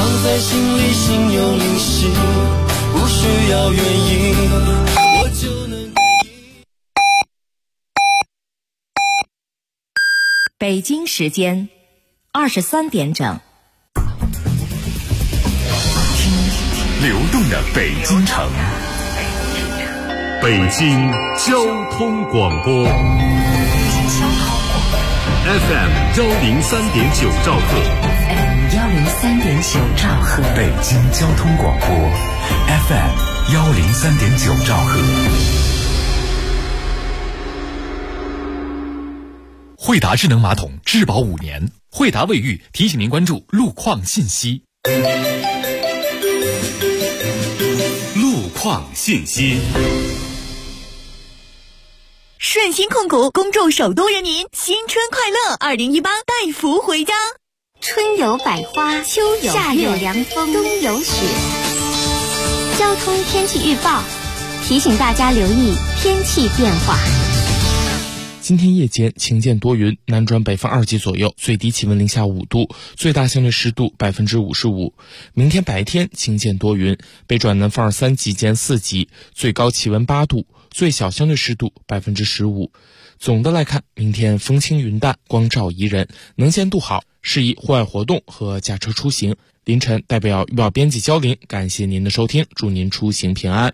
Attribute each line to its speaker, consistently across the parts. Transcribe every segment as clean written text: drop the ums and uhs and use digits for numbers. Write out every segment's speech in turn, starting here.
Speaker 1: 放在心里心有灵犀，不需要原因，我就能。
Speaker 2: 北京时间23点整。
Speaker 3: 流动的北京城，北京交通广播 FM 103.9兆赫，
Speaker 2: FM 103.9兆赫，
Speaker 3: 北京交通广播 FM 103.9兆赫。惠达智能马桶质保5年，惠达卫浴提醒您关注路况信息。路况信息。
Speaker 4: 顺心控股恭祝首都人民新春快乐，2018带福回家。
Speaker 5: 春有百花，秋有夏有凉风，冬有雪。交通天气预报提醒大家留意天气变化。
Speaker 6: 今天夜间晴间多云，南转北风2级左右，最低气温零下5度，最大相对湿度55%。明天白天晴间多云，北转南风3级兼4级，最高气温8度，最小相对湿度15%。总的来看，明天风轻云淡，光照宜人，能见度好，适宜户外活动和驾车出行。凌晨代表预报编辑焦玲，感谢您的收听，祝您出行平安。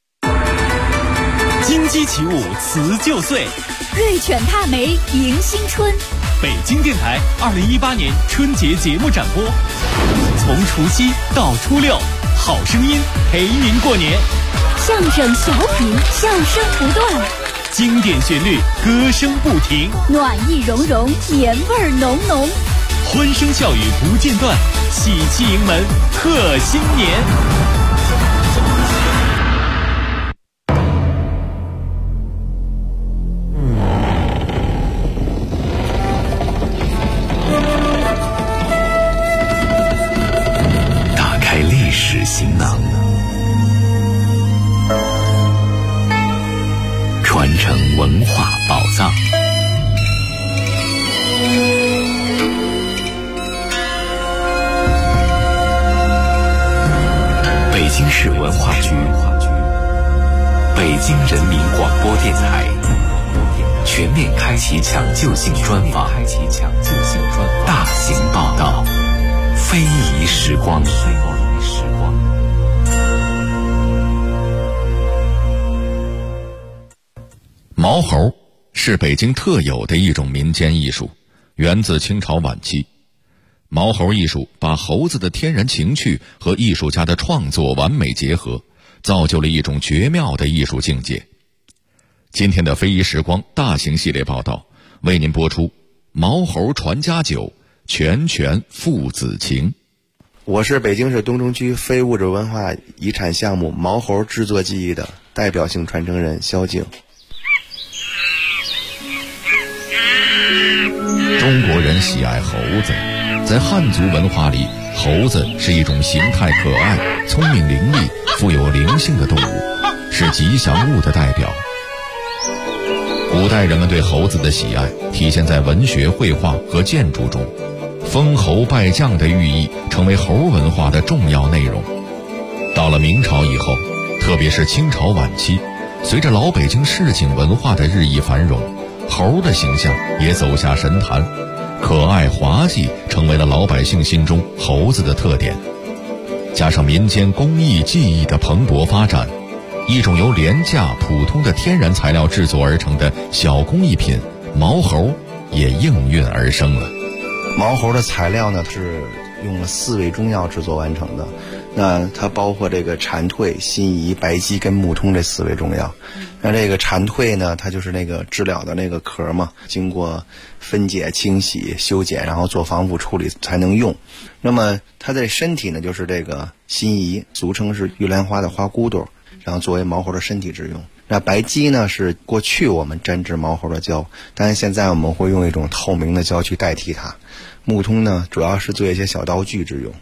Speaker 3: 金鸡起舞辞旧岁，
Speaker 4: 瑞犬踏梅迎新春。
Speaker 3: 北京电台2018年春节节目展播，从除夕到初六，好声音陪您过年。
Speaker 4: 相声小品，笑声不断，
Speaker 3: 经典旋律，歌声不停，
Speaker 4: 暖意融融，年味浓浓，
Speaker 3: 欢声笑语不间断，喜气迎门贺新年。历史行囊，传承文化宝藏。北京市文化局、北京人民广播电台全面开启抢救性专访，大型报道，非遗时光。毛猴是北京特有的一种民间艺术，源自清朝晚期。毛猴艺术把猴子的天然情趣和艺术家的创作完美结合，造就了一种绝妙的艺术境界。今天的非遗时光大型系列报道为您播出毛猴传家久，拳拳父子情。
Speaker 7: 我是北京市东城区非物质文化遗产项目毛猴制作技艺的代表性传承人肖静。
Speaker 3: 中国人喜爱猴子，在汉族文化里，猴子是一种形态可爱、聪明伶俐、富有灵性的动物，是吉祥物的代表。古代人们对猴子的喜爱体现在文学、绘画和建筑中，封侯拜将的寓意成为猴文化的重要内容。到了明朝以后，特别是清朝晚期，随着老北京市井文化的日益繁荣，猴的形象也走下神坛，可爱滑稽成为了老百姓心中猴子的特点。加上民间工艺技艺的蓬勃发展，一种由廉价普通的天然材料制作而成的小工艺品毛猴也应运而生了。
Speaker 7: 毛猴的材料呢是用了4味中药制作完成的，那它包括这个蝉蜕、辛夷、白鸡跟木通这4味中药。那这个蝉蜕呢，它就是那个知了的那个壳嘛，经过分解、清洗、修剪，然后做防腐处理才能用。那么它的身体呢，就是这个辛夷，俗称是玉兰花的花骨朵，然后作为毛猴的身体之用。那白鸡呢，是过去我们沾制毛猴的胶，但是现在我们会用一种透明的胶去代替它。木通呢，主要是做一些小道具之用。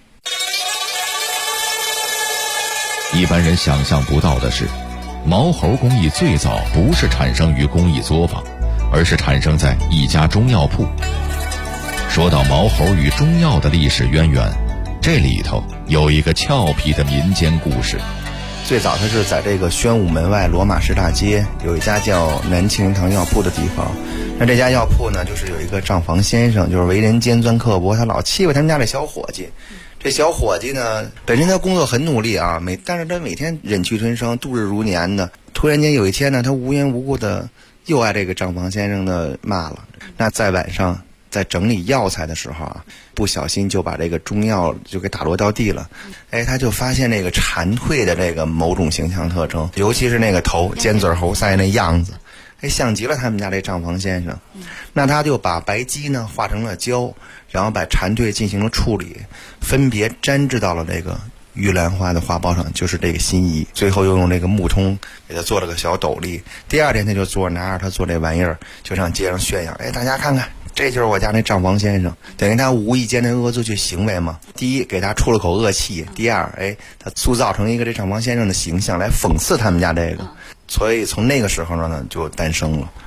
Speaker 3: 一般人想象不到的是，毛猴工艺最早不是产生于工艺作坊，而是产生在一家中药铺。说到毛猴与中药的历史渊源， 这里头有一个俏皮的民间故事。
Speaker 7: 最早他是在这个宣武门外罗马市大街有一家叫南庆堂药铺的地方。那这家药铺呢，就是有一个账房先生，就是为人尖钻刻薄，他老欺负他们家这小伙计。这小伙计呢，本身他工作很努力啊，但是他每天忍气吞声，度日如年的。突然间有一天呢，他无缘无故的又挨这个账房先生的骂了。那在晚上在整理药材的时候啊，不小心就把这个中药就给打落到地了。他就发现那个蝉蜕的这个某种形象特征，尤其是那个头尖嘴猴腮那样子，像极了他们家这账房先生。那他就把白鸡呢化成了胶，然后把蝉蜕进行了处理，分别粘制到了这个玉兰花的花苞上，就是这个心仪。最后又用这个木通给他做了个小斗笠。第二天他就拿着他做这玩意儿，就上街上炫耀，大家看看，这就是我家那账房先生。等于他无意间的恶作剧行为嘛，第一给他出了口恶气，第二他塑造成一个这账房先生的形象来讽刺他们家这个。所以从那个时候呢就诞生了。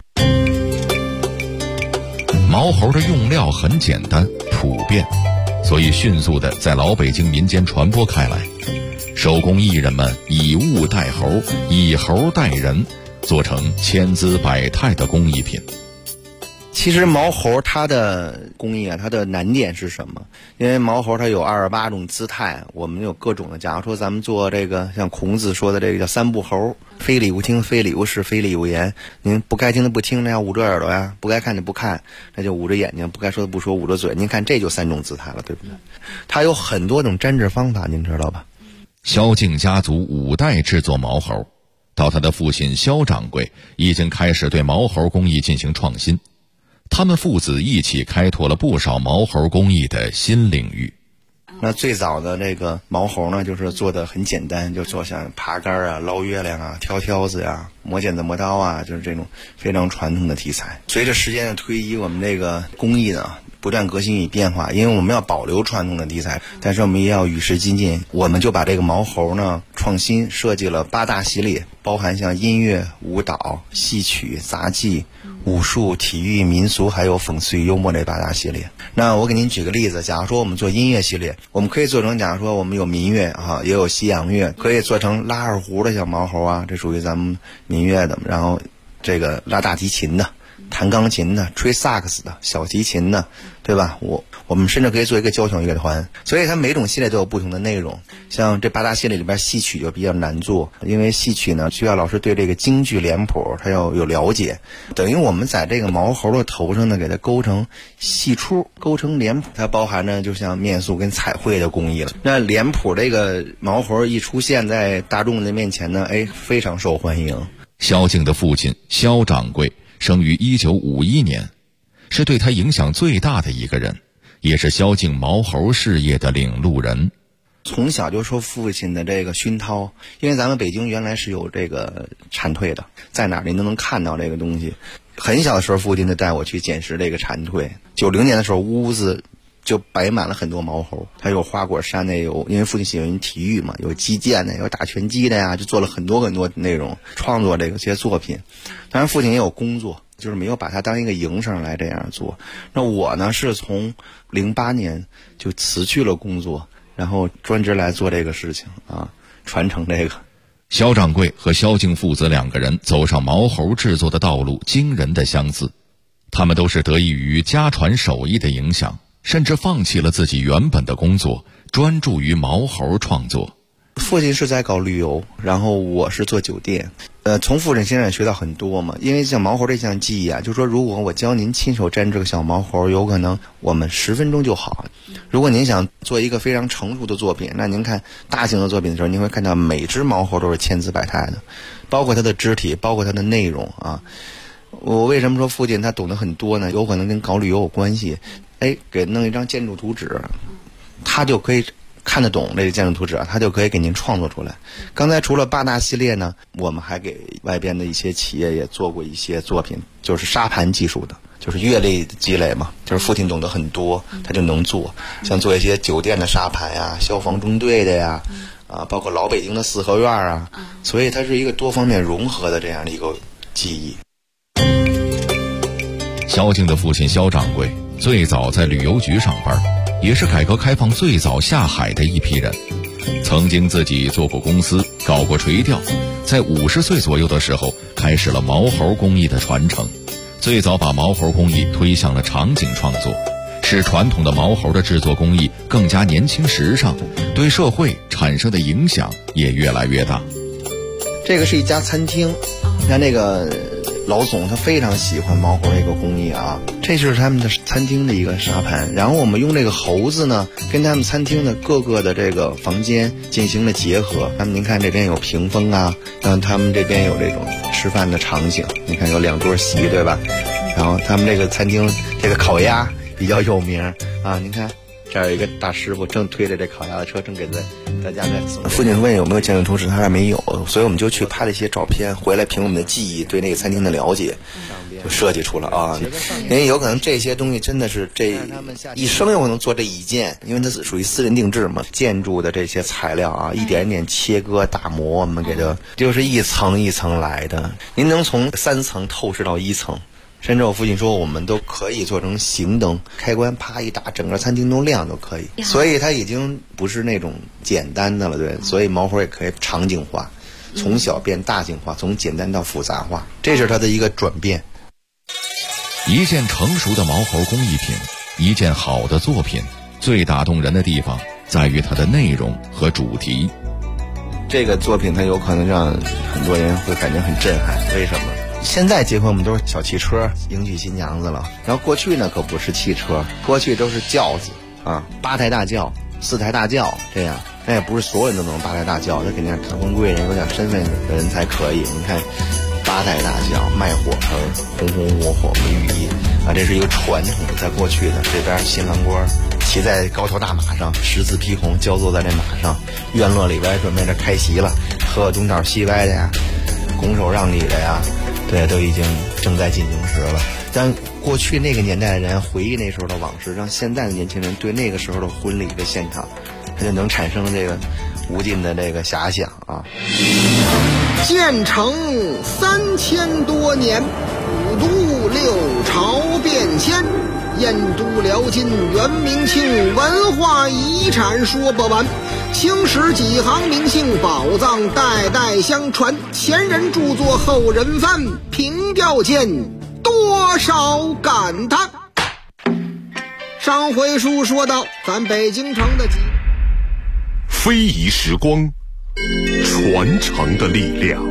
Speaker 3: 毛猴的用料很简单普遍，所以迅速的在老北京民间传播开来。手工艺人们以物代猴，以猴代人，做成千姿百态的工艺品。
Speaker 7: 其实毛猴它的工艺啊，它的难点是什么？因为毛猴它有28种姿态，我们有各种的。假如说咱们做这个，像孔子说的这个叫三不猴，非礼勿听，非礼勿视，非礼勿言。您不该听的不听，那要捂着耳朵呀；不该看的不看，那就捂着眼睛；不该说的不说，捂着嘴。您看这就3种姿态了，对不对？它有很多种粘制方法，您知道吧？
Speaker 3: 萧敬家族5代制作毛猴，到他的父亲萧掌柜已经开始对毛猴工艺进行创新。他们父子一起开拓了不少毛猴工艺的新领域。
Speaker 7: 那最早的这个毛猴呢，就是做的很简单，就做像爬杆啊、捞月亮啊、挑挑子呀、磨剪子磨刀啊，就是这种非常传统的题材。随着时间的推移，我们这个工艺呢不断革新与变化，因为我们要保留传统的题材，但是我们也要与时俱进。我们就把这个毛猴呢创新设计了8大系列，包含像音乐、舞蹈、戏曲、杂技、武术、体育、民俗，还有讽刺与幽默这8大系列。那我给您举个例子，假如说我们做音乐系列，我们可以做成，假如说我们有民乐啊，也有西洋乐，可以做成拉二胡的小毛猴啊，这属于咱们民乐的。然后这个拉大提琴的，弹钢琴的，吹萨克斯的，小提琴的，对吧？我们甚至可以做一个交响乐团。所以它每种系列都有不同的内容。像这8大系列里边，戏曲就比较难做，因为戏曲呢需要老师对这个京剧脸谱他要有了解。等于我们在这个毛猴的头上呢给它勾成戏出，勾成脸谱，它包含着就像面塑跟彩绘的工艺了。那脸谱这个毛猴一出现在大众的面前呢，非常受欢迎。
Speaker 3: 萧敬的父亲萧掌柜生于1951年，是对他影响最大的一个人，也是萧敬毛猴事业的领路人。
Speaker 7: 从小就受父亲的这个熏陶，因为咱们北京原来是有这个蝉蜕的，在哪儿您都能看到这个东西。很小的时候父亲就带我去捡拾这个蝉蜕。90年的时候屋子就摆满了很多毛猴，还有花果山的，有因为父亲喜欢体育嘛，有击剑的，有打拳击的呀，就做了很多很多内容创作这些作品。当然父亲也有工作，就是没有把它当一个营生来这样做。那我呢是从08年就辞去了工作，然后专职来做这个事情啊，传承这个。
Speaker 3: 萧掌柜和萧敬父子2个人走上毛猴制作的道路惊人的相似，他们都是得益于家传手艺的影响，甚至放弃了自己原本的工作，专注于毛猴创作。
Speaker 7: 父亲是在搞旅游，然后我是做酒店。从父亲身上也学到很多嘛，因为像毛猴这项技艺啊，就是说如果我教您亲手粘这个小毛猴，有可能我们10分钟就好。如果您想做一个非常成熟的作品，那您看大型的作品的时候，您会看到每只毛猴都是千姿百态的，包括它的肢体，包括它的内容啊。我为什么说父亲他懂得很多呢？有可能跟搞旅游有关系。给弄一张建筑图纸，他就可以看得懂这个建筑图纸啊，他就可以给您创作出来。刚才除了8大系列呢，我们还给外边的一些企业也做过一些作品，就是沙盘技术的，就是阅历积累嘛，就是父亲懂得很多，他就能做，像做一些酒店的沙盘呀、消防中队的呀，包括老北京的4合院啊，所以它是一个多方面融合的这样的一个技艺。
Speaker 3: 萧敬的父亲萧掌柜最早在旅游局上班， 也是改革开放最早下海的一批人。曾经自己做过公司，搞过垂钓，在50岁左右的时候开始了毛猴工艺的传承，最早把毛猴工艺推向了场景创作，使传统的毛猴的制作工艺更加年轻时尚，对社会产生的影响也越来越大。
Speaker 7: 这个是一家餐厅，你看那个老总他非常喜欢毛猴这个工艺啊，这就是他们的餐厅的一个沙盘。然后我们用这个猴子呢，跟他们餐厅的各个的这个房间进行了结合。您看这边有屏风啊，然后他们这边有这种吃饭的场景，你看有2桌席，对吧？然后他们这个餐厅这个烤鸭比较有名啊，您看这儿有一个大师傅正推着这烤鸭的车，正给大家在送。父亲问有没有建筑图纸，他说没有，所以我们就去拍了一些照片，回来凭我们的记忆对那个餐厅的了解，就设计出了啊。因为有可能这些东西真的是这一生有可能做这一件，因为它是属于私人定制嘛。建筑的这些材料啊，一点点切割打磨，我们给它就是一层一层来的。您能从3层透视到1层。甚至我父亲说我们都可以做成行灯，开关啪一打，整个餐厅都亮都可以。所以它已经不是那种简单的了，对。所以毛猴也可以场景化，从小变大型化，从简单到复杂化，这是它的一个转变。
Speaker 3: 一件成熟的毛猴工艺品，一件好的作品，最打动人的地方在于它的内容和主题。
Speaker 7: 这个作品它有可能让很多人会感觉很震撼，为什么？现在结婚我们都是小汽车迎娶新娘子了，然后过去呢可不是汽车，过去都是轿子啊，8台大轿、4台大轿这样，那也不是所有人都能8台大轿，这肯定是唐婚贵人有点身份的人才可以。你看8台大轿卖火盆，红红火火的寓意啊，这是一个传统，在过去的这边新郎官骑在高头大马上，10字披红，交坐在这马上，院落里边准备着开席了，喝东倒西歪的呀，拱手让礼的呀，对，都已经正在进行时了。但过去那个年代的人回忆那时候的往事，让现在的年轻人对那个时候的婚礼的现场，他就能产生这个无尽的这个遐想啊。
Speaker 8: 建成3000多年，5都6朝变迁，燕都辽金元明清，文化遗产说不完。青史几行名姓，宝藏代代相传，前人著作后人翻，凭吊间多少感叹。上回书说到咱北京城的
Speaker 9: 非遗时光，传承的力量。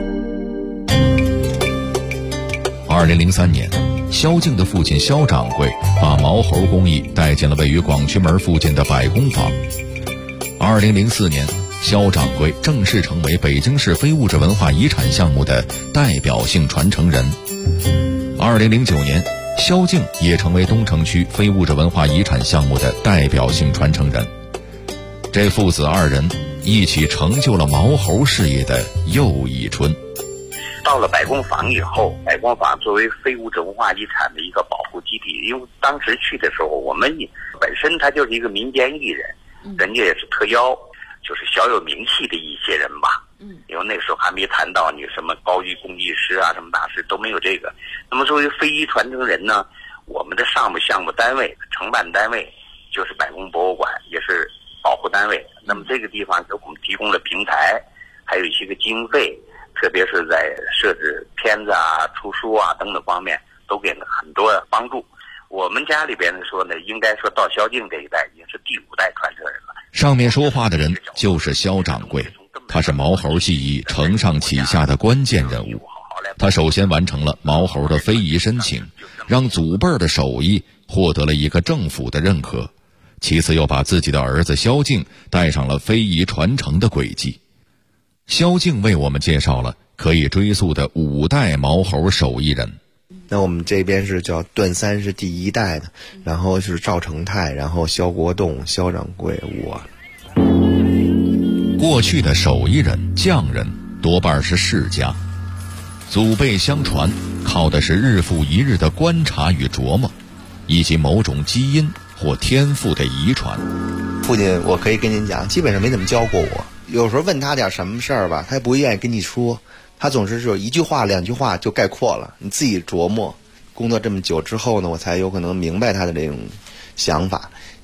Speaker 3: 2003年，萧敬的父亲萧掌柜把毛猴工艺带进了位于广渠门附近的百工坊。2004年，萧掌柜正式成为北京市非物质文化遗产项目的代表性传承人。2009年，萧敬也成为东城区非物质文化遗产项目的代表性传承人。这父子2人一起成就了毛猴事业的又一春。
Speaker 10: 到了百工坊以后，百工坊作为非物质文化遗产的一个保护基地，因为当时去的时候，我们本身他就是一个民间艺人，人家也是特邀，就是小有名气的一些人吧。因为那时候还没谈到你什么高级工艺师啊，什么大师都没有这个。那么作为非遗传承人呢，我们的项目单位、承办单位就是百工博物馆，也是保护单位。那么这个地方给我们提供了平台，还有一些个经费，特别是在设置片子啊、出书啊等等方面，都给了很多帮助。我们家里边说呢，应该说到萧敬这一代已经是第5代传承人了。
Speaker 3: 上面说话的人就是萧掌柜，他是毛猴技艺承上启下的关键人物。他首先完成了毛猴的非遗申请，让祖辈的手艺获得了一个政府的认可。其次又把自己的儿子萧敬带上了非遗传承的轨迹。萧敬为我们介绍了可以追溯的5代毛猴手艺人。
Speaker 7: 那我们这边是叫段三是第1代的，然后是赵成泰，然后萧国栋、萧掌柜，我。
Speaker 3: 过去的手艺人、匠人多半是世家，祖辈相传靠的是日复一日的观察与琢磨，以及某种基因或天赋的遗传。
Speaker 7: 父亲，我可以跟您讲，基本上没怎么教过我。有时候问他点什么事儿吧，他也不愿意跟你说，他总是1句话2句话就概括了，你自己琢磨。工作这么久之后呢，我才有可能明白他的这种想法。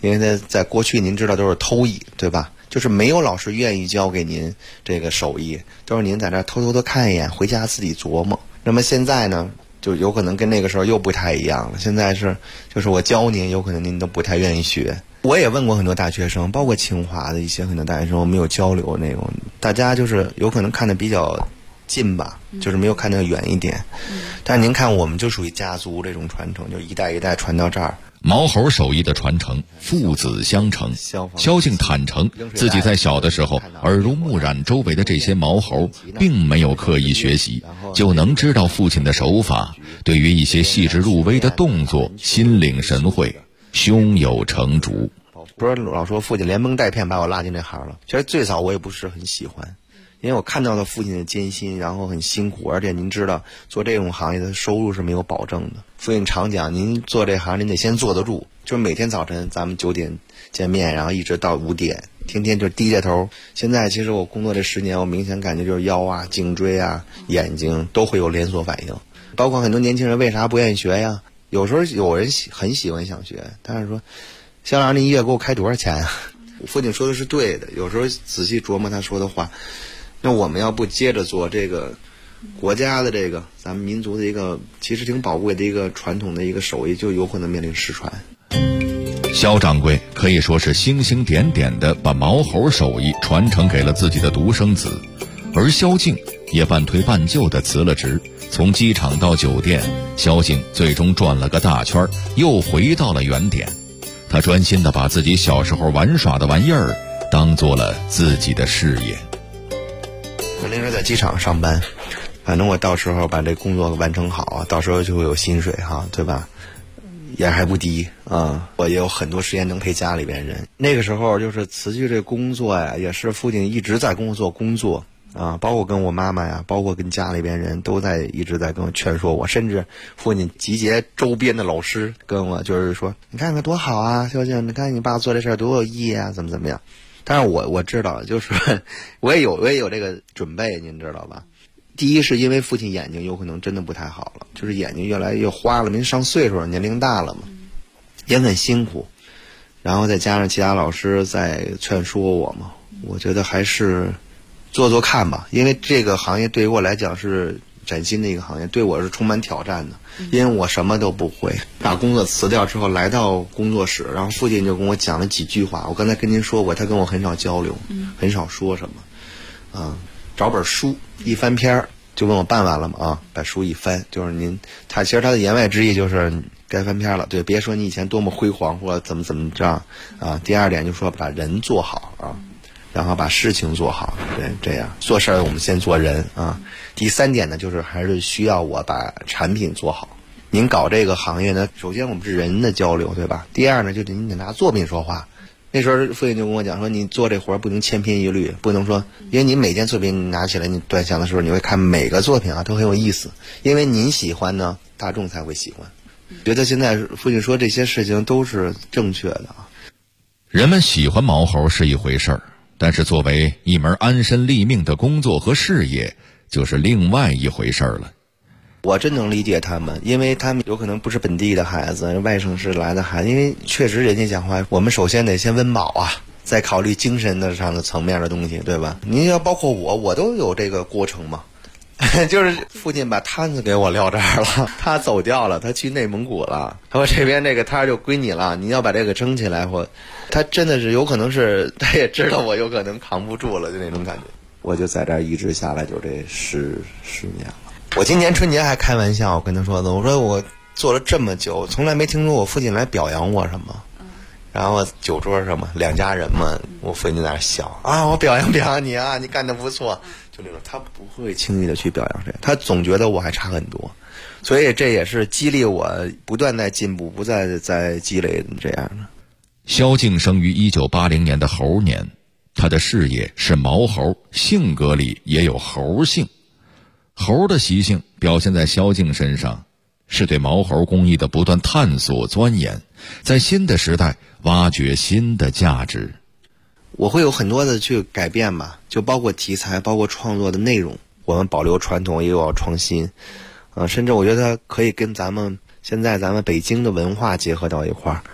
Speaker 7: 因为在过去您知道都是偷艺，对吧？就是没有老师愿意教给您这个手艺，都是您在那偷偷的看一眼，回家自己琢磨。那么现在呢，就有可能跟那个时候又不太一样了。现在就是我教您，有可能您都不太愿意学。我也问过很多大学生，包括清华的一些很多大学生，我们有交流那种，大家就是有可能看得比较近吧，就是没有看得远一点。但是您看，我们就属于家族这种传承，就一代一代传到这儿。
Speaker 3: 毛猴手艺的传承，父子相承。萧敬坦诚，自己在小的时候耳濡目染，周围的这些毛猴并没有刻意学习，就能知道父亲的手法，对于一些细致入微的动作心领神会，胸有成竹。
Speaker 7: 不是老说父亲连蒙带骗把我拉进这行了，其实最早我也不是很喜欢，因为我看到了父亲的艰辛，然后很辛苦，而且您知道做这种行业的收入是没有保证的。父亲常讲，您做这行您得先坐得住，就是每天早晨咱们9点见面，然后一直到5点，天天就低着头。现在其实我工作这10年，我明显感觉就是腰啊、颈椎啊、眼睛都会有连锁反应。包括很多年轻人为啥不愿意学呀？有时候有人很喜欢想学，但是说肖老师你一月给我开多少钱啊？我父亲说的是对的，有时候仔细琢磨他说的话，那我们要不接着做这个国家的这个咱们民族的一个其实挺宝贵的一个传统的一个手艺，就有可能面临失传。
Speaker 3: 肖掌柜可以说是星星点点地把毛猴手艺传承给了自己的独生子，而萧敬也半推半就地辞了职。从机场到酒店，萧敬最终转了个大圈，又回到了原点。他专心地把自己小时候玩耍的玩意儿当做了自己的事业。
Speaker 7: 我那时候在机场上班，反正我到时候把这工作完成好，到时候就会有薪水哈，对吧？也还不低啊，我也有很多时间能陪家里边人。那个时候就是辞去这工作呀，也是父亲一直在工作啊，包括跟我妈妈呀，包括跟家里边人都一直在跟我劝说我，甚至父亲集结周边的老师跟我就是说，你看看多好啊，萧敬，你看你爸做这事儿多有意义啊，怎么样？但是我知道，就是我也有这个准备，您知道吧？第一是因为父亲眼睛有可能真的不太好了，就是眼睛越来越花了，您上岁数了，年龄大了嘛，也很辛苦。然后再加上其他老师在劝说我嘛，我觉得还是做看吧，因为这个行业对于我来讲是崭新的一个行业，对我是充满挑战的，因为我什么都不会。把工作辞掉之后来到工作室，然后父亲就跟我讲了几句话，我刚才跟您说过，他跟我很少交流，很少说什么找本书一翻篇就问我办完了吗？啊，把书一翻，就是其实他的言外之意就是该翻篇了，对，别说你以前多么辉煌或者怎么着啊。第二点就说把人做好啊，然后把事情做好，对，这样做事我们先做人啊。第3点呢，就是还是需要我把产品做好。您搞这个行业呢，首先我们是人的交流，对吧？第二呢，就是你得拿作品说话。那时候父亲就跟我讲说，你做这活不能千篇一律，不能说，因为你每件作品你拿起来你端详的时候，你会看每个作品啊都很有意思，因为您喜欢呢，大众才会喜欢。觉得现在父亲说这些事情都是正确的啊。
Speaker 3: 人们喜欢毛猴是一回事儿，但是作为一门安身立命的工作和事业，就是另外一回事儿了。
Speaker 7: 我真能理解他们，因为他们有可能不是本地的孩子，外省市来的孩子，因为确实人家讲话，我们首先得先温饱啊，再考虑精神上的层面的东西，对吧？您要包括我都有这个过程嘛。就是父亲把摊子给我撂这儿了，他走掉了，他去内蒙古了，他说这边这个摊就归你了，你要把这个撑起来。他真的是有可能是他也知道我有可能扛不住了，就那种感觉。我就在这儿一直下来就这10年了。我今年春节还开玩笑，我跟他说的，我说我做了这么久，从来没听说我父亲来表扬我什么。然后酒桌上嘛，2家人嘛，我父亲在那笑啊，我表扬你啊，你干得不错。就那种他不会轻易的去表扬谁，他总觉得我还差很多，所以这也是激励我不断在进步，不再在积累这样的。
Speaker 3: 萧敬生于1980年的猴年，他的事业是毛猴，性格里也有猴性。猴的习性表现在萧敬身上，是对毛猴工艺的不断探索钻研，在新的时代挖掘新的价值。
Speaker 7: 我会有很多的去改变吧，就包括题材，包括创作的内容，我们保留传统也有要创新，甚至我觉得可以跟现在咱们北京的文化结合到一块儿，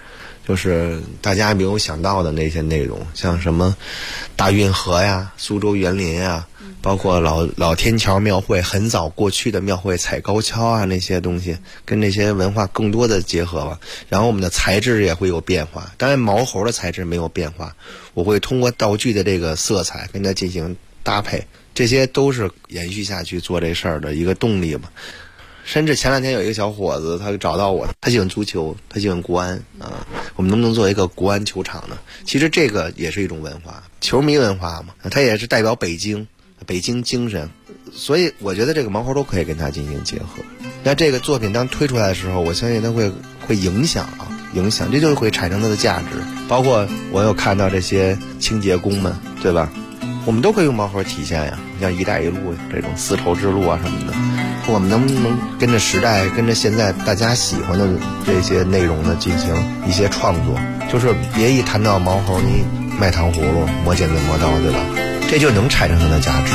Speaker 7: 就是大家没有想到的那些内容，像什么大运河呀、苏州园林呀，包括老天桥庙会，很早过去的庙会踩高跷啊，那些东西跟那些文化更多的结合吧。然后我们的材质也会有变化，当然毛猴的材质没有变化，我会通过道具的这个色彩跟它进行搭配，这些都是延续下去做这事儿的一个动力嘛。甚至前两天有一个小伙子，他找到我，他喜欢足球，他喜欢国安啊，我们能不能做一个国安球场呢？其实这个也是一种文化，球迷文化嘛，它也是代表北京精神，所以我觉得这个毛猴都可以跟它进行结合。那这个作品当推出来的时候，我相信它会影响，这就会产生它的价值。包括我有看到这些清洁工们，对吧？我们都可以用毛猴体现呀，像一带一路这种丝绸之路啊什么的，我们能不能跟着时代，跟着现在大家喜欢的这些内容呢进行一些创作？就是别一谈到毛猴，你卖糖葫芦、磨剪子、磨刀，对吧？这就能产生它的价值。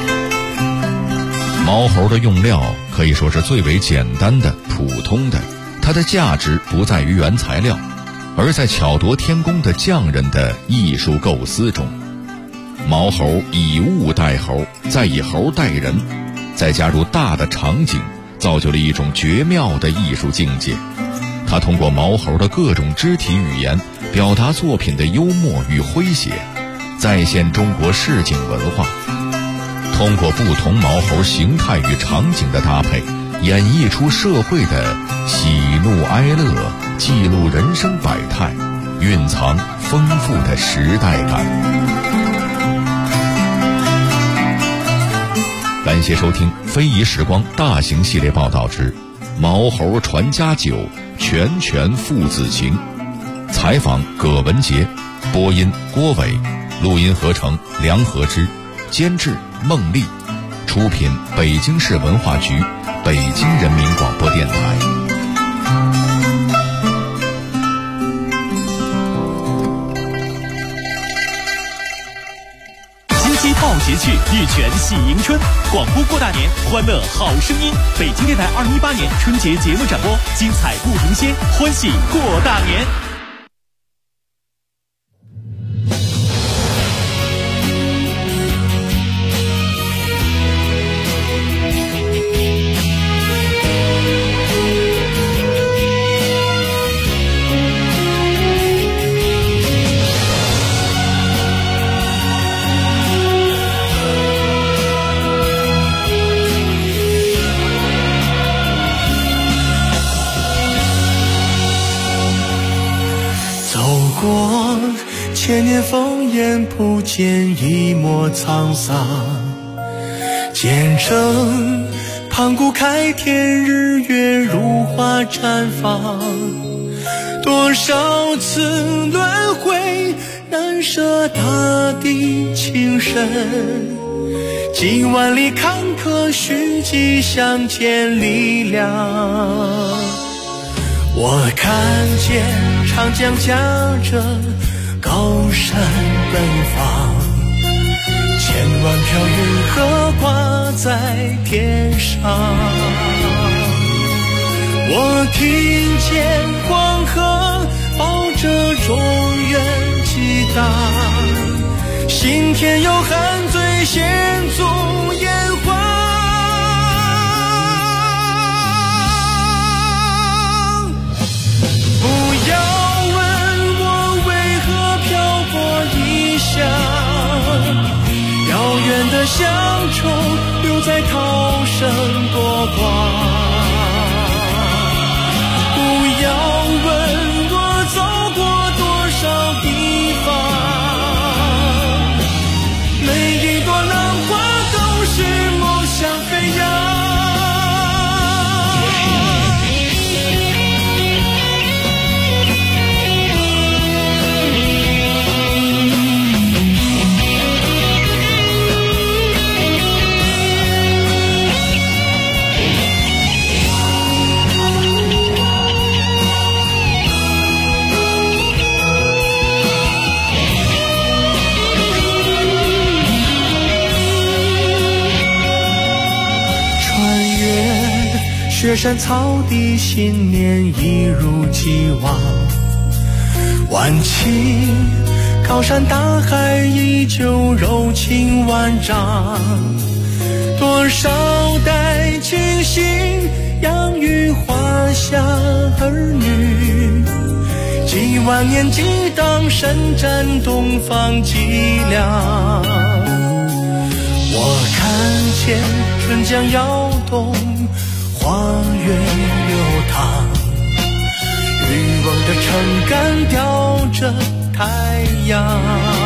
Speaker 3: 毛猴的用料可以说是最为简单的、普通的，它的价值不在于原材料，而在巧夺天工的匠人的艺术构思中。毛猴以物代猴，再以猴代人，再加入大的场景，造就了一种绝妙的艺术境界。它通过毛猴的各种肢体语言，表达作品的幽默与诙谐，再现中国市井文化。通过不同毛猴形态与场景的搭配，演绎出社会的喜怒哀乐，记录人生百态，蕴藏丰富的时代感。感谢收听非遗时光大型系列报道之毛猴传家酒，拳父子情。采访葛文杰，播音郭伟，录音合成梁和之，监制孟丽，出品北京市文化局、北京人民广播电台。
Speaker 11: 报捷趣，玉泉喜迎春，广播过大年，欢乐好声音。北京电台2018年春节节目展播，精彩不停歇，欢喜过大年。
Speaker 1: 千年烽烟不见一抹沧桑，见证盘古开天，日月如花绽放。多少次轮回，难舍大地情深。几万里坎坷，虚迹相见力量。我看见长江夹着高山奔放，千万条云河挂在天上。我听见黄河抱着中原激荡，心田有汉醉献足烟花。不要遥远的乡愁留在涛声波光，不要问我走过多少地方，每一朵浪花都是梦想飞扬。雪山草地，新年一如既往， 万顷高山大海依旧柔情万丈，多少代亲信养育华夏儿女，几万年激荡，神战东方脊梁。我看见春江摇动，花月流淌，渔翁的撑杆吊着太阳。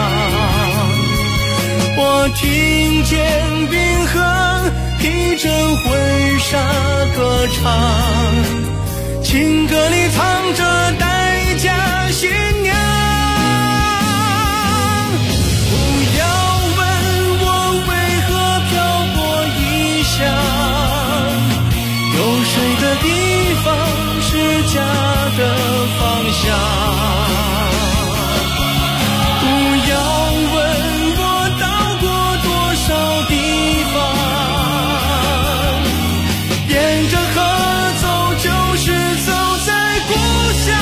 Speaker 1: 我听见冰河披着婚纱歌唱，情歌里藏着待嫁新娘。不要问我为何漂泊异乡，有水的地方是家的方向。不要问我到过多少地方，沿着河走就是走在故乡。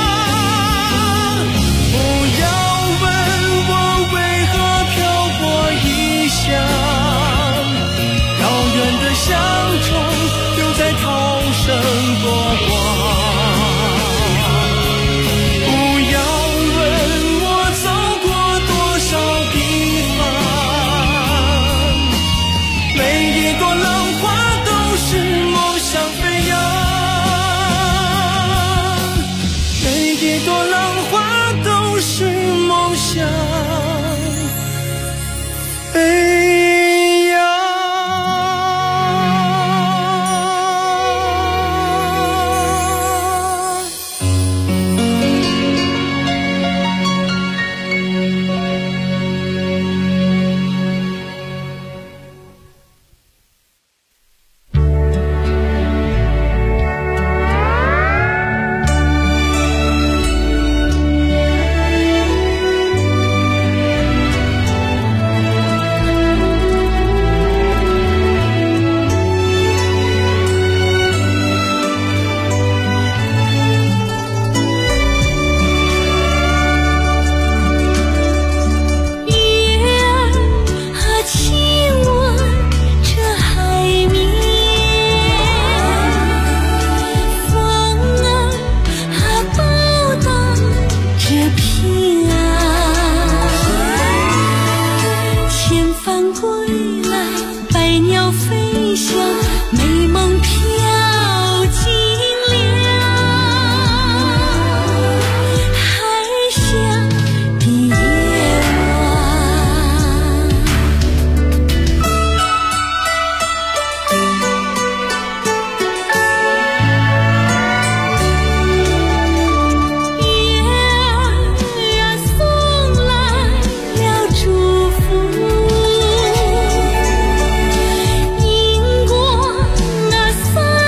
Speaker 1: 不要问我为何漂泊异乡，遥远的乡愁留在涛声波光。
Speaker 12: 英国那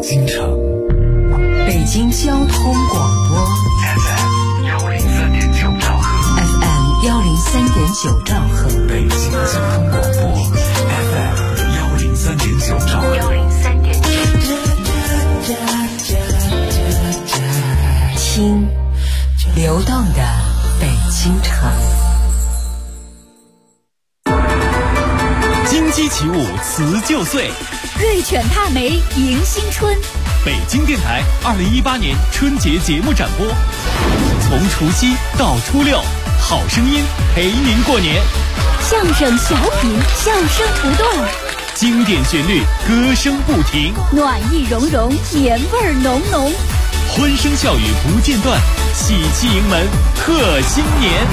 Speaker 1: 京城，
Speaker 12: 北京交通广播
Speaker 1: FM 103.9兆赫
Speaker 12: ，FM 103.9兆赫，
Speaker 1: 北京交通广播 FM 103.9兆赫
Speaker 12: 103.9，听流动的北京城。
Speaker 11: 金鸡起舞辞旧岁，
Speaker 4: 瑞犬踏梅迎新春。
Speaker 11: 北京电台2018年春节节目展播，从除夕到初六，好声音陪您过年。
Speaker 4: 相声小品，笑声不断，
Speaker 11: 经典旋律，歌声不停，
Speaker 4: 暖意融融，年味浓浓，
Speaker 11: 欢声笑语不间断，喜气迎门贺新年。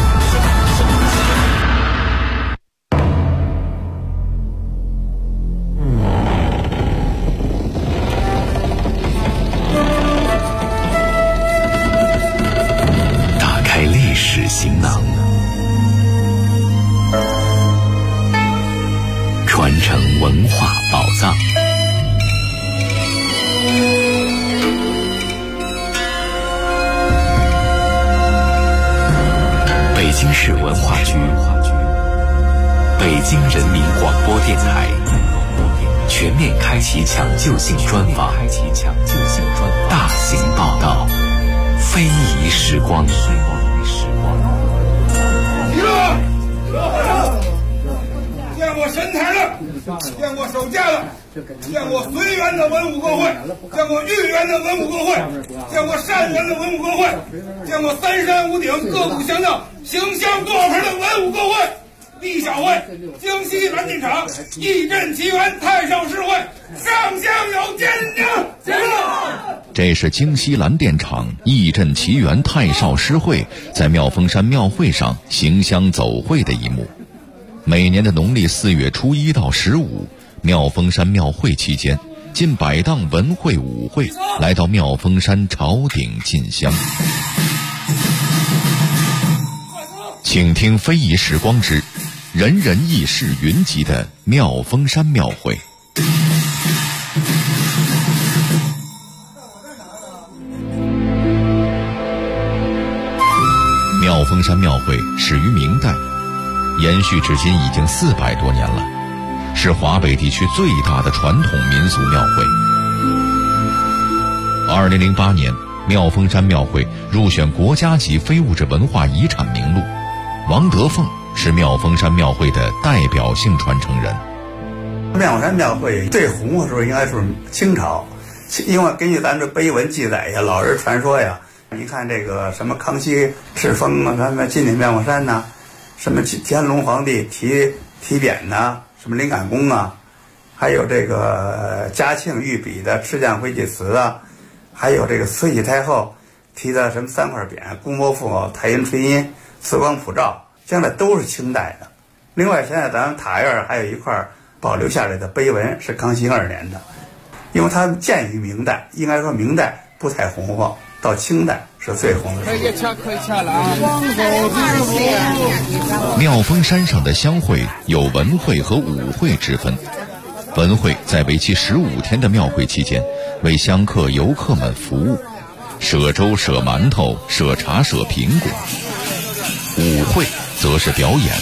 Speaker 1: 打开历史行囊，传承文化宝藏。北京市文化局、北京人民广播电台全面开启抢救性专访，大型报道，非遗时光。
Speaker 13: 见过神台的，见过守驾的，见过随缘的文武各会，见过豫园的文武各会，见过善园的文武各会，见过三山五鼎各股香料形象多少盆的文武各会。立小会，京西蓝电厂义镇奇缘太少诗会，上香有见证。
Speaker 3: 这是京西蓝电厂义镇奇缘太少诗会在妙峰山庙会上行香走会的一幕。每年的农历4月初1到15，妙峰山庙会期间，近百档文会武会来到妙峰山朝顶进香。请听非遗时光之人人轶事云集的妙峰山庙会。妙峰山庙会始于明代，延续至今已经400多年了，是华北地区最大的传统民俗庙会。2008年，妙峰山庙会入选国家级非物质文化遗产名录。王德凤是妙峰山庙会的代表性传承人。
Speaker 14: 妙峰山庙会最红的时候应该是清朝，因为根据咱这碑文记载呀，老人传说呀，你看这个什么康熙敕封啊，什么进点妙峰山呐，什么乾隆皇帝提匾呐，什么灵感宫啊，还有这个嘉庆御笔的赤将会祭祠啊，还有这个慈禧太后提的什么3块匾，公伯父、太阴垂阴、慈光普照，将来都是清代的。另外，现在咱们塔院还有一块保留下来的碑文是康熙2年的，因为它建于明代，应该说明代不太红火，到清代是最红的。可以掐了啊！
Speaker 3: 妙峰山上的香会有文会和武会之分。文会在为期15天的庙会期间，为香客游客们服务，舍粥、舍馒头、舍茶、舍苹果。武会则是表演。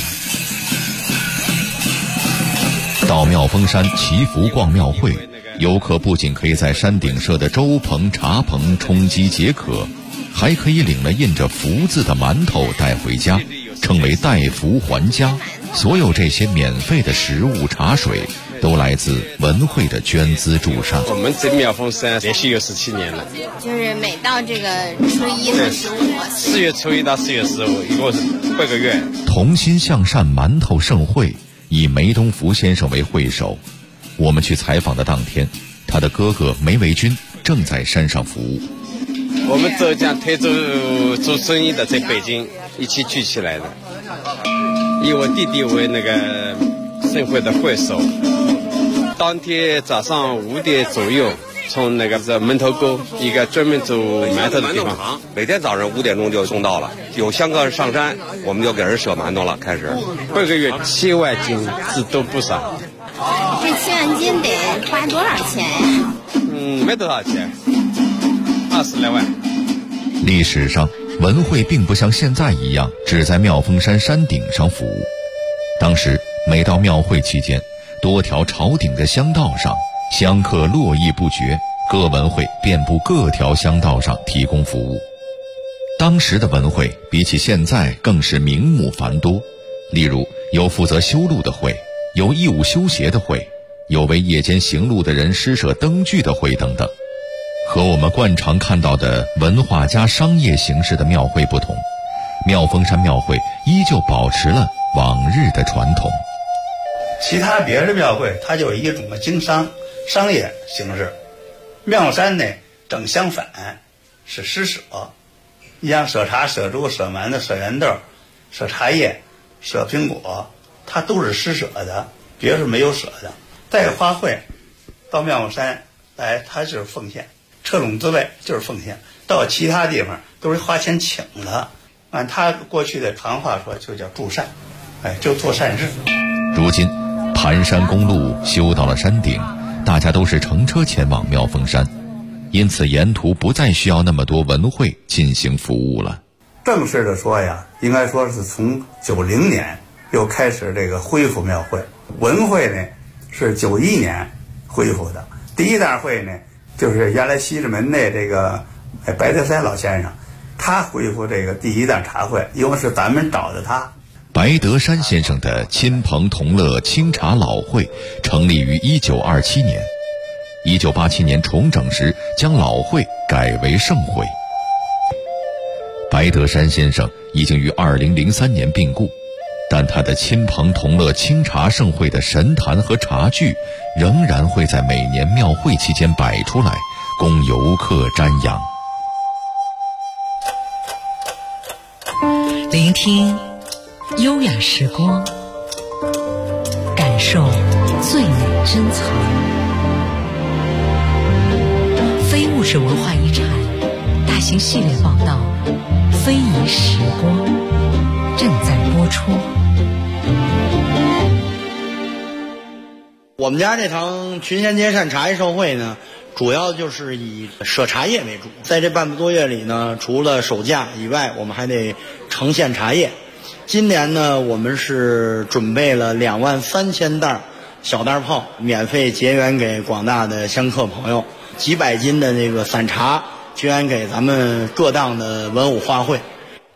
Speaker 3: 到妙峰山祈福逛庙会，游客不仅可以在山顶设的粥棚、茶棚充饥解渴，还可以领了印着福字的馒头带回家，称为带福还家。所有这些免费的食物、茶水都来自文会的捐资助善。
Speaker 15: 我们这妙峰山连续有17年了，
Speaker 16: 就是每到这个初1和15，4
Speaker 15: 月初1到4月15，一共是8个月。
Speaker 3: 同心向善馒头盛会以梅东福先生为会首。我们去采访的当天，他的哥哥梅维军正在山上服务。
Speaker 15: 我们浙江推做生意的在北京一起聚起来的，以我弟弟为那个盛会的会首。当天早上5点左右，从那个门头沟一个专门做馒头的地方，
Speaker 17: 每天早上5点钟就送到了。有香客上山，我们就给人舍馒头了。开始
Speaker 15: 8个月7万斤，这都不少。
Speaker 16: 这7万斤得花多少钱呀？
Speaker 17: 没多少钱，20来万。
Speaker 3: 历史上，文会并不像现在一样只在妙峰山山顶上服务。当时每到庙会期间，多条朝顶的乡道上，香客络绎不绝，各文会遍布各条乡道上提供服务。当时的文会比起现在更是名目繁多，例如有负责修路的会，有义务修鞋的会，有为夜间行路的人施舍灯具的会等等。和我们惯常看到的文化加商业形式的庙会不同，妙峰山庙会依旧保持了往日的传统。
Speaker 14: 其他别的庙会它就有一种经商商业形式，妙山呢正相反，是施舍。你像舍茶、舍猪、舍馒头、舍圆豆、舍茶叶、舍苹果，它都是施舍的，别是没有舍的。带花卉到妙峰山来，它就是奉献，车垄滋味就是奉献。到其他地方都是花钱请的，按他过去的行话说，就叫助善，就做善事。
Speaker 3: 如今盘山公路修到了山顶，大家都是乘车前往妙峰山，因此沿途不再需要那么多文会进行服务了。
Speaker 14: 正式的说呀，应该说是从90年又开始这个恢复庙会。文会呢是91年恢复的，第一大会呢就是原来西直门内这个白德山老先生，他恢复这个第一档茶会，因为是咱们找的他。
Speaker 3: 白德山先生的亲朋同乐清茶老会成立于1927年，1987年重整时将老会改为盛会。白德山先生已经于2003年病故，但他的亲朋同乐清茶盛会的神坛和茶具仍然会在每年庙会期间摆出来，供游客瞻仰。
Speaker 12: 聆听优雅时光，感受最美珍藏。非物质文化遗产大型系列报道《非遗时光》正在播出。
Speaker 18: 我们家这堂群贤结善茶叶盛会呢，主要就是以舍茶叶为主。在这半个多月里呢，除了手架以外，我们还得呈现茶叶。今年呢，我们是准备了23000袋小袋泡，免费结缘给广大的香客朋友，几百斤的那个散茶结缘给咱们各档的文武花卉。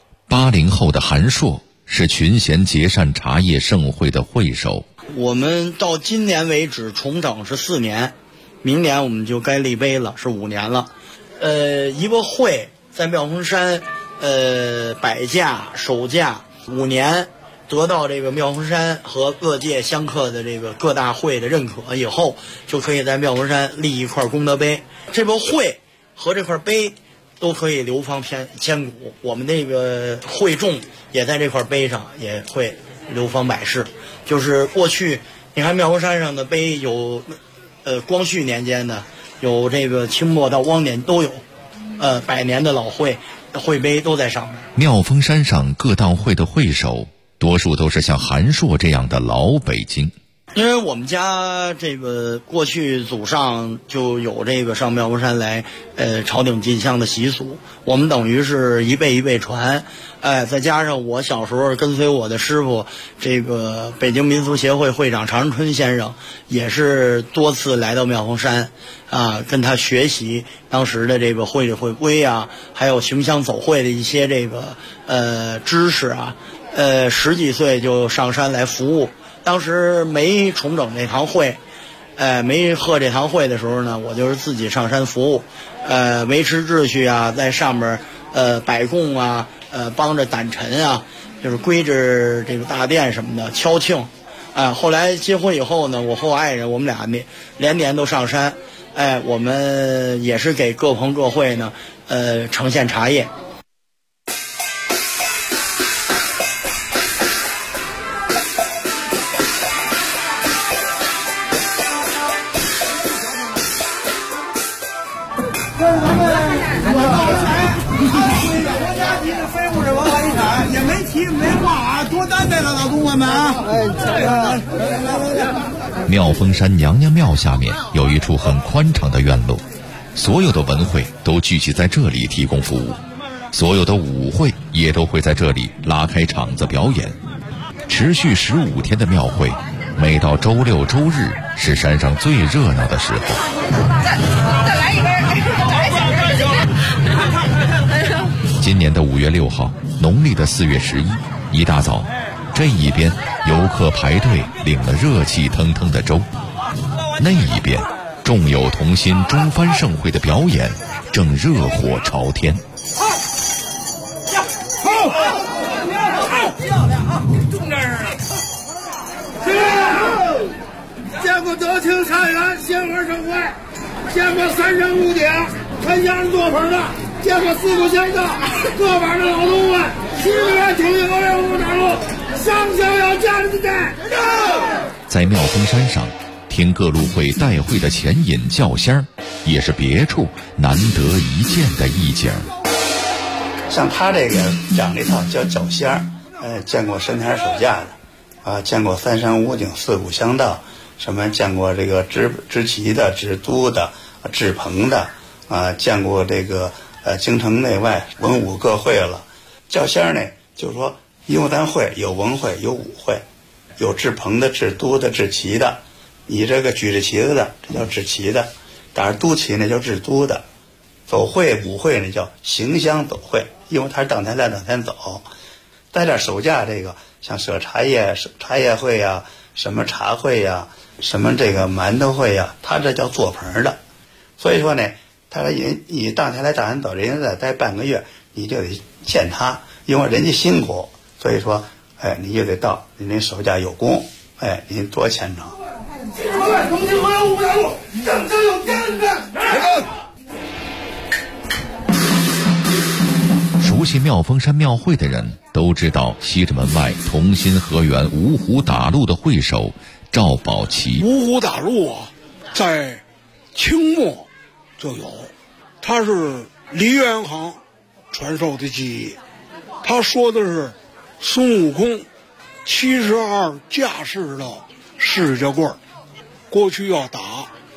Speaker 3: 80后的韩硕是群贤结善茶叶盛会的会首。
Speaker 18: 我们到今年为止重整是4年，明年我们就该立碑了，是5年了。一个会在妙峰山，摆架首架5年，得到这个妙峰山和各界香客的这个各大会的认可以后，就可以在妙峰山立一块功德碑。这个会和这块碑都可以流芳千古，我们那个会众也在这块碑上也会流芳百世。就是过去你看妙峰山上的碑有光绪年间的，有这个清末到汪年都有，100年的老会碑都在上面。
Speaker 3: 妙峰山上各档会的会首多数都是像韩硕这样的老北京。
Speaker 18: 因为我们家这个过去祖上就有这个上妙峰山来朝顶进香的习俗，我们等于是一辈一辈传。再加上我小时候跟随我的师傅，这个北京民俗协会会长常仁春先生，也是多次来到妙峰山跟他学习当时的这个会里会规啊，还有行香走会的一些这个知识啊。10几岁就上山来服务。当时没重整这堂会，没贺这堂会的时候呢，我就是自己上山服务，维持秩序啊，在上面摆供啊，帮着掸尘啊，就是归置这个大殿什么的，敲磬。后来结婚以后呢，我和我爱人我们俩连年都上山，我们也是给各棚各会呢呈现茶叶。
Speaker 3: 妙峰山娘娘庙下面有一处很宽敞的院落， 所有的文会都聚集在这里提供服务，所有的舞会也都会在这里拉开场子表演。持续15天的庙会，每到周六周日是山上最热闹的时候。
Speaker 19: 再来一根！
Speaker 3: 今年的5月6号，农历的4月11，一大早，这一边游客排队领了热气腾腾的粥，那一边众友同心中幡盛会的表演正热火朝天。
Speaker 13: 重这儿了！见过德清善缘鲜花盛会，见过三山五顶全家人做盆的，见过四股香道各板的老东们，西边挺进俄练五大路，上逍遥家人的带。
Speaker 3: 在妙峰山上听各路会带会的前引叫仙儿，也是别处难得一见的一景。
Speaker 14: 像他这个讲这套叫脚仙儿，见过神台手架的，见过三山五顶四股香道，什么见过这个执旗的、执都的、制棚的，见过这个京城内外文武各会了。叫仙儿呢，就是说，因为咱会有文会有武会，有制棚的、制都的、制旗的，你这个举着旗子的，这叫制旗的；打着都旗呢，叫制都的。走会舞会呢叫行香走会，因为它是当天来当天走。带点手架这个，像舍茶叶会呀，什么茶会呀，什么这个馒头会呀，它这叫做盆的。所以说呢，他你当天来当天走，人家再待半个月，你就得见他，因为人家辛苦，所以说，你就得到，你那手架有功，你多虔诚。
Speaker 13: 重庆河5大路，正正有天子。
Speaker 3: 熟悉妙峰山庙会的人都知道，西直门外同心河源五虎打路的会首赵宝奇。
Speaker 13: 五虎打路在清末就有，他是梨园行传授的技艺。他说的是孙悟空72架势的释家棍，过去要打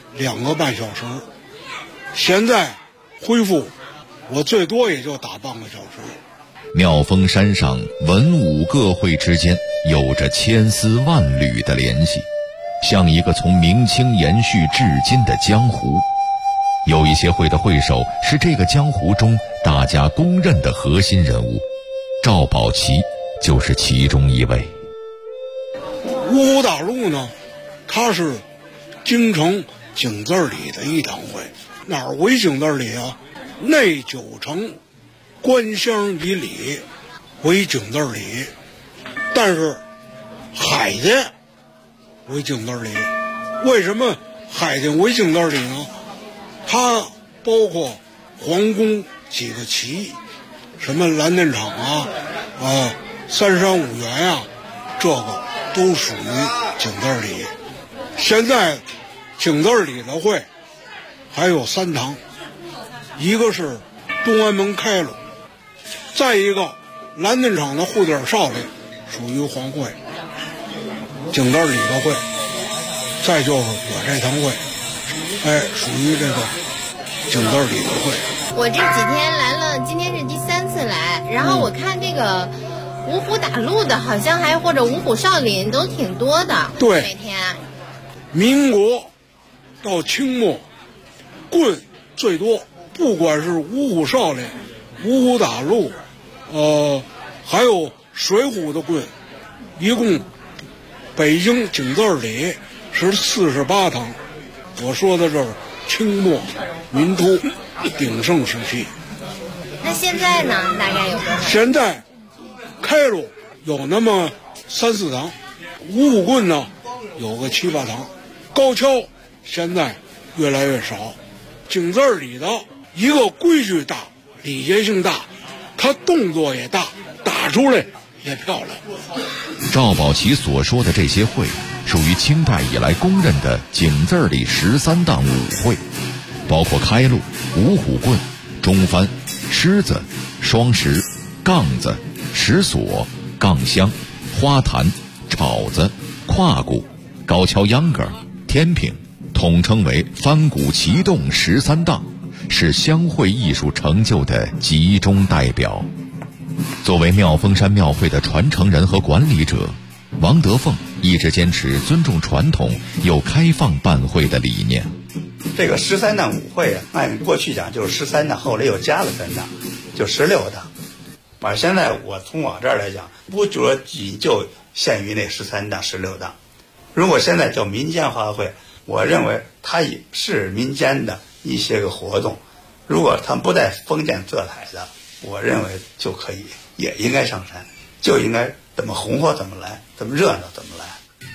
Speaker 13: 2个半小时，现在恢复我最多也就打半个小时。
Speaker 3: 妙峰山上文武各会之间有着千丝万缕的联系，像一个从明清延续至今的江湖。有一些会的会首是这个江湖中大家公认的核心人物，赵宝奇就是其中一位。
Speaker 13: 五虎打路呢，它是京城井字里的一堂会。哪儿为井字里啊？内9城官乡以里为井字里，但是海淀为井字里。为什么海淀为井字里呢？它包括皇宫几个旗，什么蓝靛厂三山五园啊，这个都属于井字里。现在井字里的会还有3堂，一个是东安门开路，再一个蓝靛厂的护点少林属于皇会，井字里的会，再就是我这堂会，属于这个井字里的会。
Speaker 16: 我这几天来了，今天是第3次来，然后我看这个五虎打路的好像还或者五虎少林都挺多的。
Speaker 13: 对，
Speaker 16: 每天
Speaker 13: 民国到清末棍最多，不管是五虎少林、五虎打路，还有水浒的棍，一共北京井字里是48堂。我说的这是清末民初鼎盛时期。
Speaker 16: 那现在呢？大概有多少？
Speaker 13: 现在开路有那么3、4堂，五虎棍呢有个7、8堂，高跷现在越来越少。井字里的一个规矩大，礼节性大，他动作也大，打出来也漂亮。
Speaker 3: 赵宝奇所说的这些会属于清代以来公认的井字里13档舞会，包括开路、五虎棍、中幡、狮子、双石、杠子、石锁、杠香、花坛、炒子、胯鼓、高跷秧歌、天平，统称为翻鼓齐动13档， 是乡会艺术成就的集中代表。作为妙峰山庙会的传承人和管理者，王德凤一直坚持尊重传统又开放办会的理念。
Speaker 14: 这个13档舞会啊，按过去讲就是13档，后来又加了3档，就16档。而现在我从我这儿来讲，不就限于那13档、16档。如果现在叫民间花卉，我认为它也是民间的一些个活动。如果它不带封建色彩的，我认为就可以，也应该上山，就应该怎么红火怎么来，怎么热闹怎么来。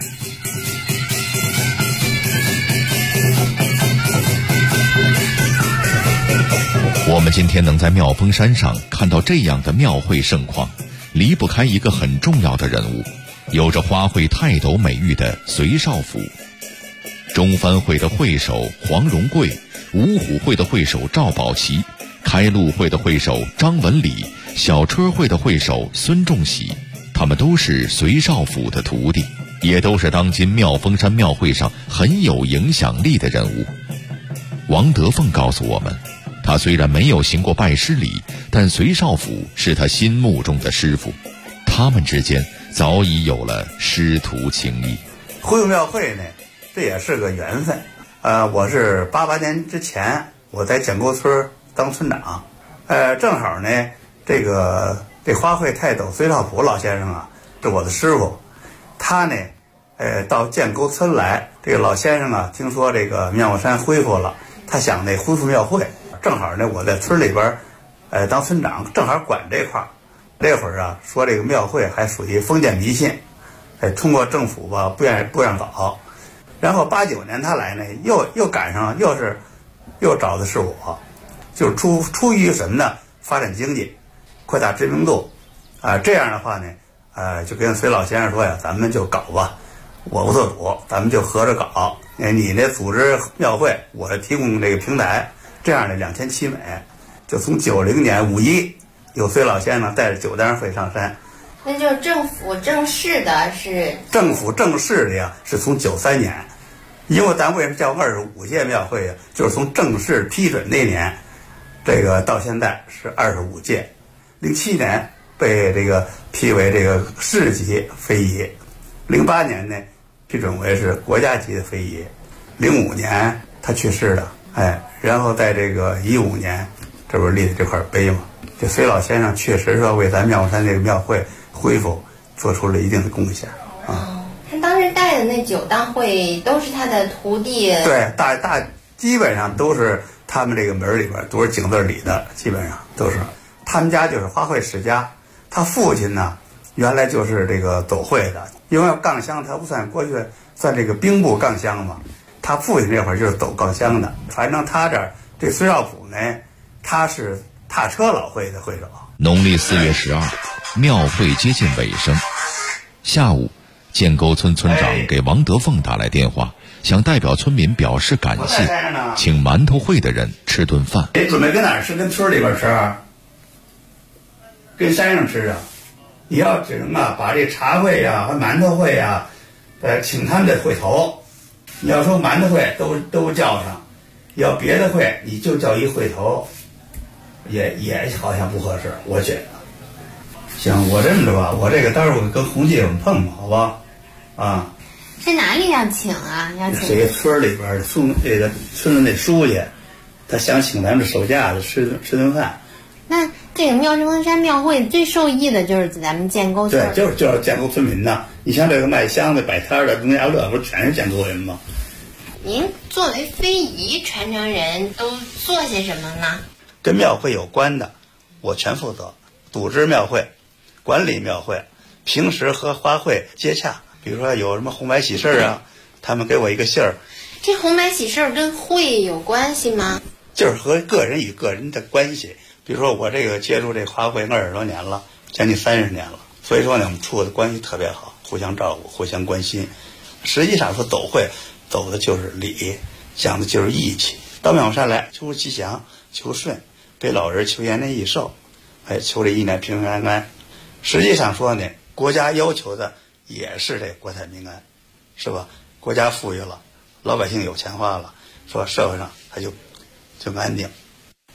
Speaker 3: 我们今天能在妙峰山上看到这样的庙会盛况，离不开一个很重要的人物，有着花卉泰斗美誉的隋少府。中藩会的会首黄荣贵，五虎会的会首赵宝奇，开路会的会首张文礼，小车会的会首孙仲喜，他们都是隋少府的徒弟，也都是当今妙峰山庙会上很有影响力的人物。王德凤告诉我们，他虽然没有行过拜师礼，但隋少府是他心目中的师傅，他们之间早已有了师徒情谊。
Speaker 14: 恢复庙会呢，这也是个缘分。我是88年之前我在建沟村当村长，正好呢，这花卉泰斗隋少府老先生啊，是我的师傅。他呢，到建沟村来，这个老先生啊，听说这个妙峰山恢复了，他想恢复庙会。正好呢，我在村里边，当村长，正好管这块儿。这会儿啊，说这个庙会还属于封建迷信，通过政府吧不让搞。然后89年他来呢，又赶上又找的是我，就是出于什么呢？发展经济，扩大知名度，这样的话呢，就跟隋老先生说呀，咱们就搞吧，我不做主，咱们就合着搞。你呢组织庙会，我提供这个平台。这样的2700美，就从90年5·1，有隋老先生带着9单会上山。
Speaker 16: 那就是政府正式的是？
Speaker 14: 政府正式的呀，是从93年，因为咱为什么叫25届庙会呀？就是从正式批准那年，这个到现在是25届。07年被这个批为这个市级非遗，08年呢批准为是国家级的非遗，05年他去世了。然后在这个15年，这不是立的这块碑吗？这隋老先生确实说为咱妙峰山这个庙会恢复做出了一定的贡献啊。
Speaker 16: 他当时带的那9档会都是他的徒弟。
Speaker 14: 对，基本上都是他们这个门里边都是井字里的，基本上都是。他们家就是花卉世家，他父亲呢原来就是这个走会的，因为杠乡他不算过去算这个兵部杠乡嘛。他父亲这会儿就是走杠乡的，反正他这隋少府呢，他是踏车老会的会首。
Speaker 3: 农历4月12，庙会接近尾声。下午，建沟村村长给王德凤打来电话，想代表村民表示感谢，请馒头会的人吃顿饭。
Speaker 14: 准备跟哪儿吃？跟村里边吃啊？跟山上吃啊？你要只能把这茶会呀和馒头会呀，请他们的会头。你要说馒头会都叫上，要别的会你就叫一会头，也好像不合适，我觉得。行，我这么着吧，我这个待会儿我跟红姐我们碰碰，好吧？啊。
Speaker 16: 是哪里要请啊？要请？
Speaker 14: 这个村里边这个村的那书记，他想请咱们手下的吃顿饭。
Speaker 16: 那这个妙峰山庙会最受益的就是咱们建沟村。
Speaker 14: 对，就是建沟村民呐。你像这个卖香的、摆摊的、农家乐，不是全是建沟人吗？
Speaker 16: 您作为非遗传承人，都做些什么呢？
Speaker 14: 跟庙会有关的，我全负责。组织庙会，管理庙会，平时和花卉接洽。比如说有什么红白喜事啊，他们给我一个信儿。
Speaker 16: 这红白喜事跟会有关系吗？
Speaker 14: 就是和个人与个人的关系。比如说我这个接触这花卉20多年了，将近30年了，所以说呢，我们处的关系特别好，互相照顾，互相关心。实际上说走会，走的就是礼，讲的就是义气。到妙峰山来求吉祥、求顺，给老人求延年益寿，求这1年平平安安。实际上说呢，国家要求的也是这国泰民安，是吧？国家富裕了，老百姓有钱花了，说社会上他就安定。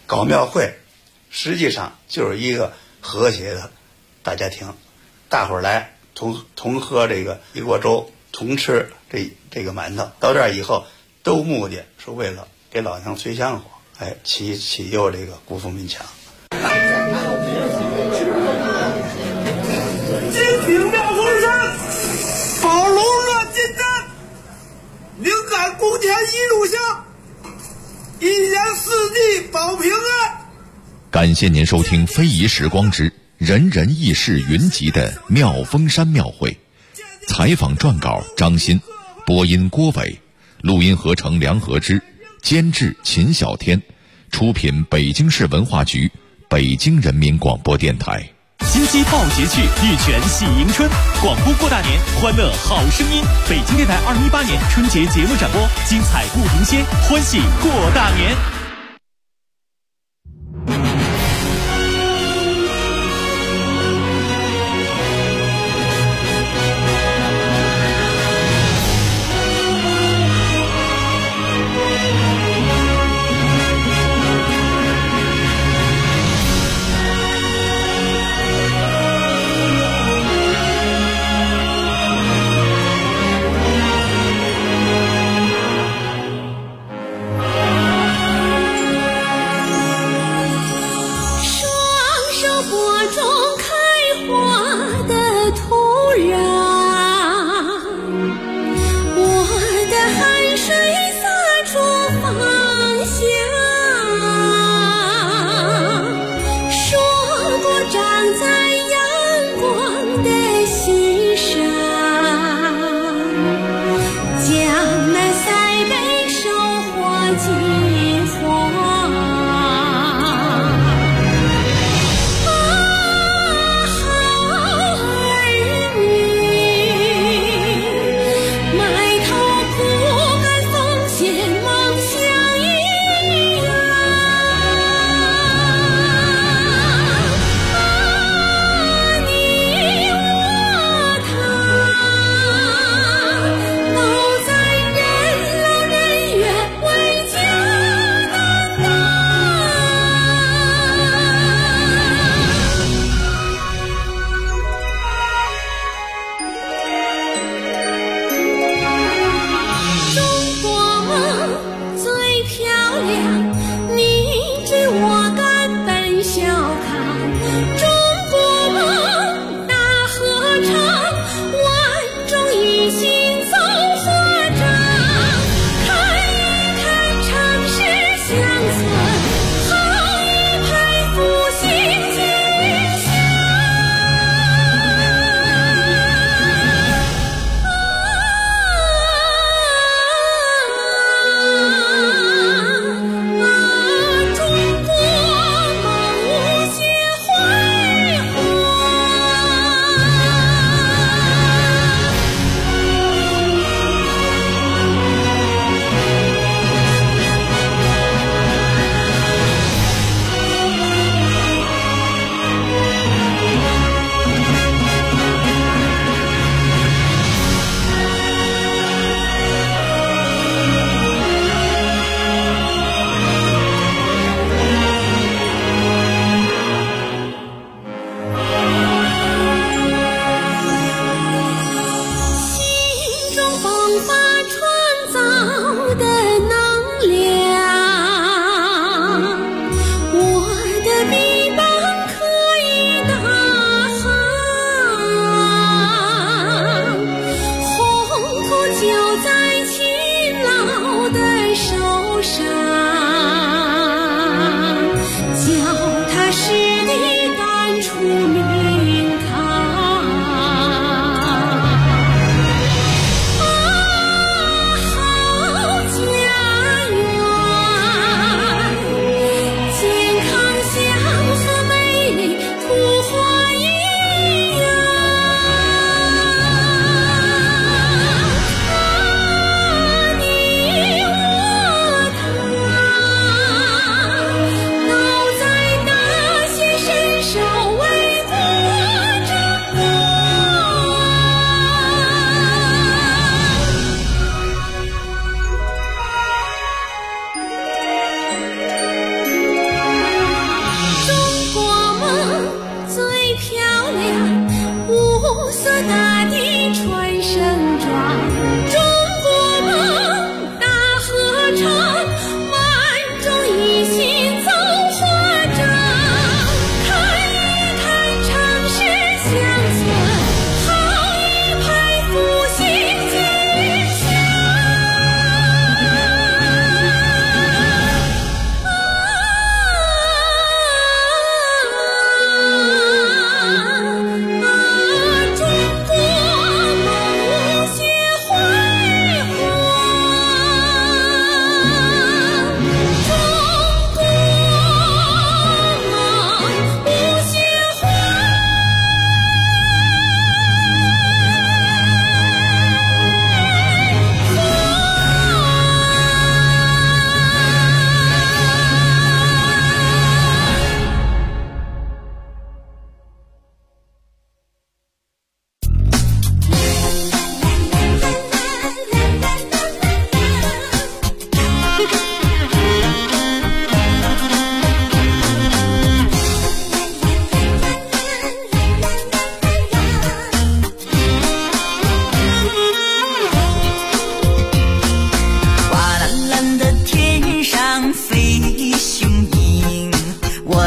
Speaker 14: 搞庙会，实际上就是一个和谐的大家庭，大伙儿来同喝这个一锅粥，同吃这个馒头。到这儿以后，都目的是为了给老娘吹香火，祈佑这个国富民强。
Speaker 13: 金平妙峰山，宝龙乐金丹，灵感宫前一炷香，一年四季保平安。
Speaker 3: 感谢您收听《非遗时光之人人异事云集》的妙峰山庙会。采访撰稿张鑫，播音郭伟，录音合成梁和之，监制秦小天，出品北京市文化局、北京人民广播电台。
Speaker 11: 金鸡报捷趣，玉泉喜迎春，广播过大年，欢乐好声音。北京电台2018年春节节目展播，精彩不停歇，欢喜过大年。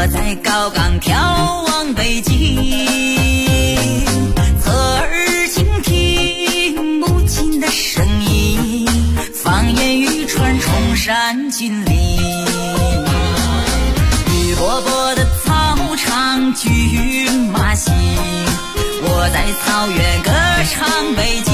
Speaker 20: 我在高岗眺望北京，侧耳倾听母亲的声音，放眼欲穿崇山峻岭，绿波波的草场骏马行，我在草原歌唱北京。